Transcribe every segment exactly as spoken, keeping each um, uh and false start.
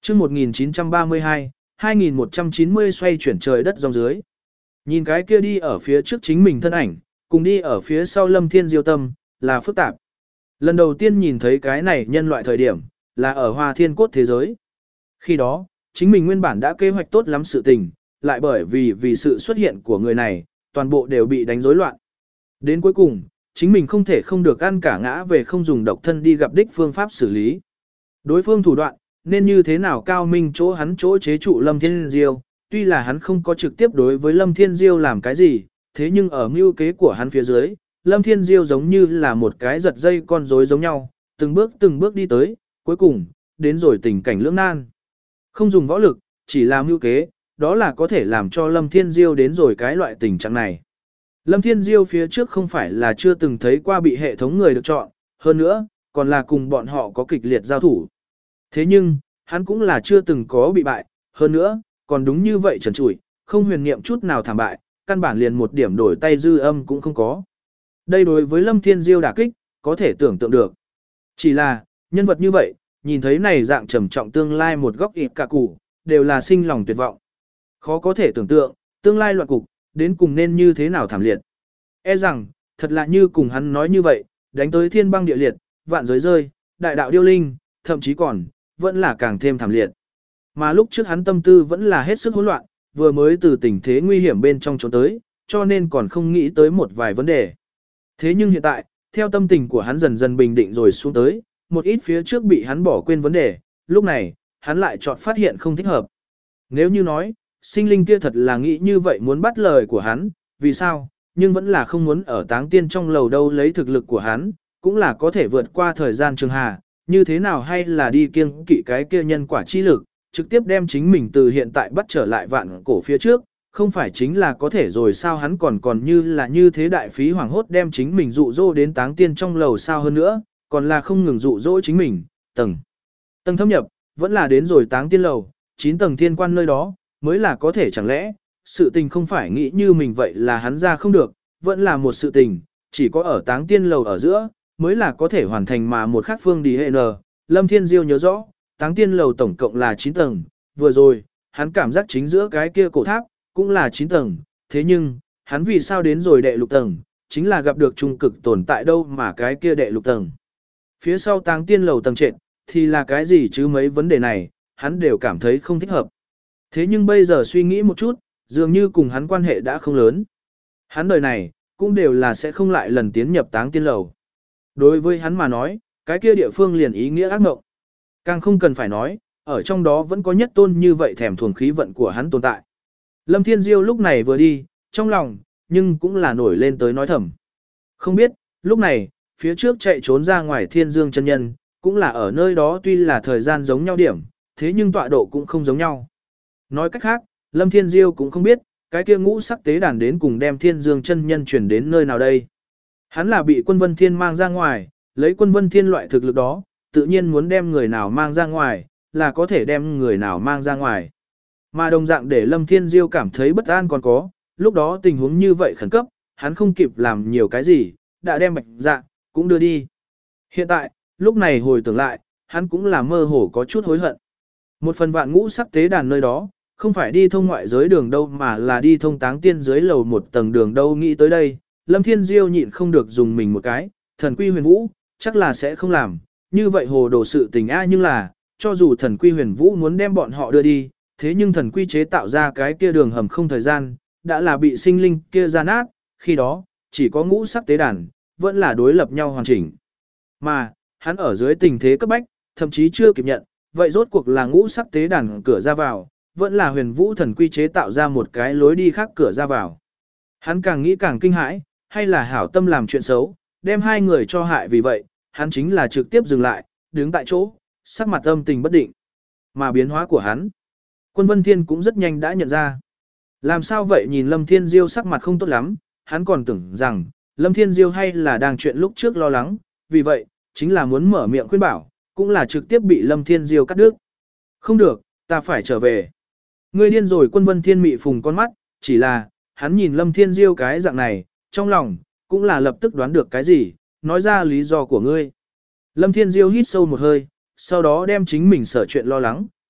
chương một nghìn chín trăm ba mươi hai, hai nghìn một trăm chín mươi xoay chuyển trời đất dòng dưới. Nhìn cái kia đi ở phía trước chính mình thân ảnh, cùng đi ở phía sau Lâm Thiên Diêu tâm, là phức tạp. Lần đầu tiên nhìn thấy cái này nhân loại thời điểm, là ở Hoa Thiên Cốt thế giới. Khi đó, chính mình nguyên bản đã kế hoạch tốt lắm sự tình, lại bởi vì vì sự xuất hiện của người này, toàn bộ đều bị đánh rối loạn. Đến cuối cùng, chính mình không thể không được ăn cả ngã về không dùng độc thân đi gặp đích phương pháp xử lý. Đối phương thủ đoạn, nên như thế nào cao minh chỗ hắn chỗ chế trụ Lâm Thiên Diêu, tuy là hắn không có trực tiếp đối với Lâm Thiên Diêu làm cái gì, thế nhưng ở mưu kế của hắn phía dưới, Lâm Thiên Diêu giống như là một cái giật dây con rối giống nhau, từng bước từng bước đi tới, cuối cùng, đến rồi tình cảnh lưỡng nan. Không dùng võ lực, chỉ làm mưu kế, đó là có thể làm cho Lâm Thiên Diêu đến rồi cái loại tình trạng này. Lâm Thiên Diêu phía trước không phải là chưa từng thấy qua bị hệ thống người được chọn, hơn nữa, còn là cùng bọn họ có kịch liệt giao thủ. Thế nhưng, hắn cũng là chưa từng có bị bại, hơn nữa, còn đúng như vậy trần trụi, không huyền niệm chút nào thảm bại, căn bản liền một điểm đổi tay dư âm cũng không có. Đây đối với Lâm Thiên Diêu đả kích, có thể tưởng tượng được. Chỉ là, nhân vật như vậy, nhìn thấy này dạng trầm trọng tương lai một góc ịt cả củ, đều là sinh lòng tuyệt vọng. Khó có thể tưởng tượng, tương lai loạn cục, đến cùng nên như thế nào thảm liệt. E rằng, thật là như cùng hắn nói như vậy, đánh tới thiên băng địa liệt, vạn giới rơi, đại đạo điêu linh, thậm chí còn, vẫn là càng thêm thảm liệt. Mà lúc trước hắn tâm tư vẫn là hết sức hỗn loạn, vừa mới từ tình thế nguy hiểm bên trong trốn tới, cho nên còn không nghĩ tới một vài vấn đề. Thế nhưng hiện tại, theo tâm tình của hắn dần dần bình định rồi xuống tới, một ít phía trước bị hắn bỏ quên vấn đề, lúc này, hắn lại chọn phát hiện không thích hợp. Nếu như nói, sinh linh kia thật là nghĩ như vậy muốn bắt lời của hắn, vì sao, nhưng vẫn là không muốn ở táng tiên trong lầu đâu lấy thực lực của hắn, cũng là có thể vượt qua thời gian trường hà, như thế nào hay là đi kiêng kỵ cái kia nhân quả chi lực, trực tiếp đem chính mình từ hiện tại bắt trở lại vạn cổ phía trước, không phải chính là có thể rồi sao hắn còn còn như là như thế đại phí hoàng hốt đem chính mình dụ dỗ đến táng tiên trong lầu sao hơn nữa, còn là không ngừng dụ dỗ chính mình, tầng, tầng thâm nhập, vẫn là đến rồi táng tiên lầu, chín tầng thiên quan nơi đó, mới là có thể chẳng lẽ, sự tình không phải nghĩ như mình vậy là hắn ra không được, vẫn là một sự tình, chỉ có ở táng tiên lầu ở giữa, mới là có thể hoàn thành mà một khác phương đi hệ nờ. Lâm Thiên Diêu nhớ rõ, táng tiên lầu tổng cộng là chín tầng, vừa rồi, hắn cảm giác chính giữa cái kia cổ tháp, cũng là chín tầng, thế nhưng, hắn vì sao đến rồi đệ lục tầng, chính là gặp được trung cực tồn tại đâu mà cái kia đệ lục tầng. Phía sau táng tiên lầu tầng trệt, thì là cái gì chứ mấy vấn đề này, hắn đều cảm thấy không thích hợp. Thế nhưng bây giờ suy nghĩ một chút, dường như cùng hắn quan hệ đã không lớn. Hắn đời này, cũng đều là sẽ không lại lần tiến nhập táng tiên lầu. Đối với hắn mà nói, cái kia địa phương liền ý nghĩa ác mộng. Càng không cần phải nói, ở trong đó vẫn có nhất tôn như vậy thèm thuồng khí vận của hắn tồn tại. Lâm Thiên Diêu lúc này vừa đi, trong lòng, nhưng cũng là nổi lên tới nói thầm. Không biết, lúc này, phía trước chạy trốn ra ngoài Thiên Dương chân nhân, cũng là ở nơi đó tuy là thời gian giống nhau điểm, thế nhưng tọa độ cũng không giống nhau. Nói cách khác, Lâm Thiên Diêu cũng không biết, cái kia ngũ sắc tế đàn đến cùng đem Thiên Dương chân nhân chuyển đến nơi nào đây. Hắn là bị quân Vân Thiên mang ra ngoài, lấy quân Vân Thiên loại thực lực đó, tự nhiên muốn đem người nào mang ra ngoài, là có thể đem người nào mang ra ngoài. Mà đồng dạng để Lâm Thiên Diêu cảm thấy bất an còn có, lúc đó tình huống như vậy khẩn cấp, hắn không kịp làm nhiều cái gì, đã đem bạch dạ, cũng đưa đi. Hiện tại, lúc này hồi tưởng lại, hắn cũng là mơ hồ có chút hối hận. Một phần vạn ngũ sắc tế đàn nơi đó, không phải đi thông ngoại giới đường đâu mà là đi thông táng tiên dưới lầu một tầng đường đâu nghĩ tới đây. Lâm Thiên Diêu nhịn không được dùng mình một cái, thần quy huyền vũ, chắc là sẽ không làm, như vậy hồ đồ sự tình a nhưng là, cho dù thần quy huyền vũ muốn đem bọn họ đưa đi, thế nhưng thần quy chế tạo ra cái kia đường hầm không thời gian, đã là bị sinh linh kia ra nát, khi đó, chỉ có ngũ sắc tế đàn, vẫn là đối lập nhau hoàn chỉnh. Mà, hắn ở dưới tình thế cấp bách, thậm chí chưa kịp nhận, vậy rốt cuộc là ngũ sắc tế đàn cửa ra vào, vẫn là huyền vũ thần quy chế tạo ra một cái lối đi khác cửa ra vào. Hắn càng nghĩ càng kinh hãi, hay là hảo tâm làm chuyện xấu, đem hai người cho hại vì vậy, hắn chính là trực tiếp dừng lại, đứng tại chỗ, sắc mặt âm tình bất định. Mà biến hóa của hắn, Quân Vân Thiên cũng rất nhanh đã nhận ra. Làm sao vậy nhìn Lâm Thiên Diêu sắc mặt không tốt lắm, hắn còn tưởng rằng, Lâm Thiên Diêu hay là đang chuyện lúc trước lo lắng, vì vậy, chính là muốn mở miệng khuyên bảo, cũng là trực tiếp bị Lâm Thiên Diêu cắt đứt. Không được, ta phải trở về. Ngươi điên rồi Quân Vân Thiên mị phùng con mắt, chỉ là, hắn nhìn Lâm Thiên Diêu cái dạng này, trong lòng, cũng là lập tức đoán được cái gì, nói ra lý do của ngươi. Lâm Thiên Diêu hít sâu một hơi, sau đó đem chính mình sở chuyện lo lắng,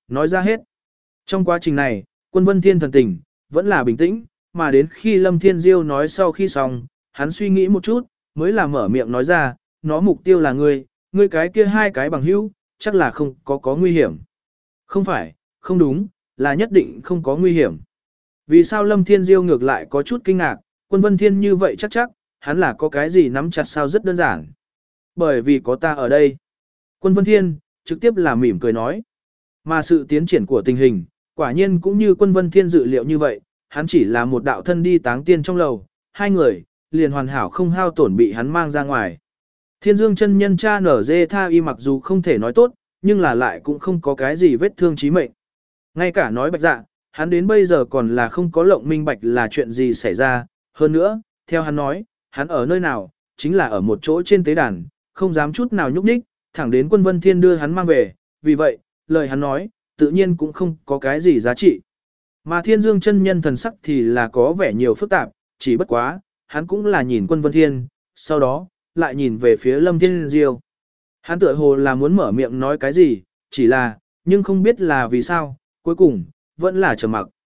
nói ra hết. Trong quá trình này, Quân Vân Thiên thần tình, vẫn là bình tĩnh, mà đến khi Lâm Thiên Diêu nói sau khi xong, hắn suy nghĩ một chút, mới là mở miệng nói ra, nó mục tiêu là ngươi, ngươi cái kia hai cái bằng hữu, chắc là không có có nguy hiểm. Không phải, không đúng, là nhất định không có nguy hiểm. Vì sao Lâm Thiên Diêu ngược lại có chút kinh ngạc, Quân Vân Thiên như vậy chắc chắc, hắn là có cái gì nắm chặt sao rất đơn giản. Bởi vì có ta ở đây. Quân Vân Thiên, trực tiếp là mỉm cười nói. Mà sự tiến triển của tình hình, quả nhiên cũng như Quân Vân Thiên dự liệu như vậy, hắn chỉ là một đạo thân đi táng tiên trong lầu, hai người, liền hoàn hảo không hao tổn bị hắn mang ra ngoài. Thiên Dương chân nhân cha nở dê tha y mặc dù không thể nói tốt, nhưng là lại cũng không có cái gì vết thương chí mệnh. Ngay cả nói bạch dạ, hắn đến bây giờ còn là không có lộng minh bạch là chuyện gì xảy ra, hơn nữa, theo hắn nói, hắn ở nơi nào, chính là ở một chỗ trên tế đàn, không dám chút nào nhúc nhích, thẳng đến Quân Vân Thiên đưa hắn mang về, vì vậy, lời hắn nói, tự nhiên cũng không có cái gì giá trị. Mà Thiên Dương chân nhân thần sắc thì là có vẻ nhiều phức tạp, chỉ bất quá, hắn cũng là nhìn Quân Vân Thiên, sau đó, lại nhìn về phía Lâm Thiên Diêu. Hắn tựa hồ là muốn mở miệng nói cái gì, chỉ là, nhưng không biết là vì sao, cuối cùng, vẫn là trầm mặc.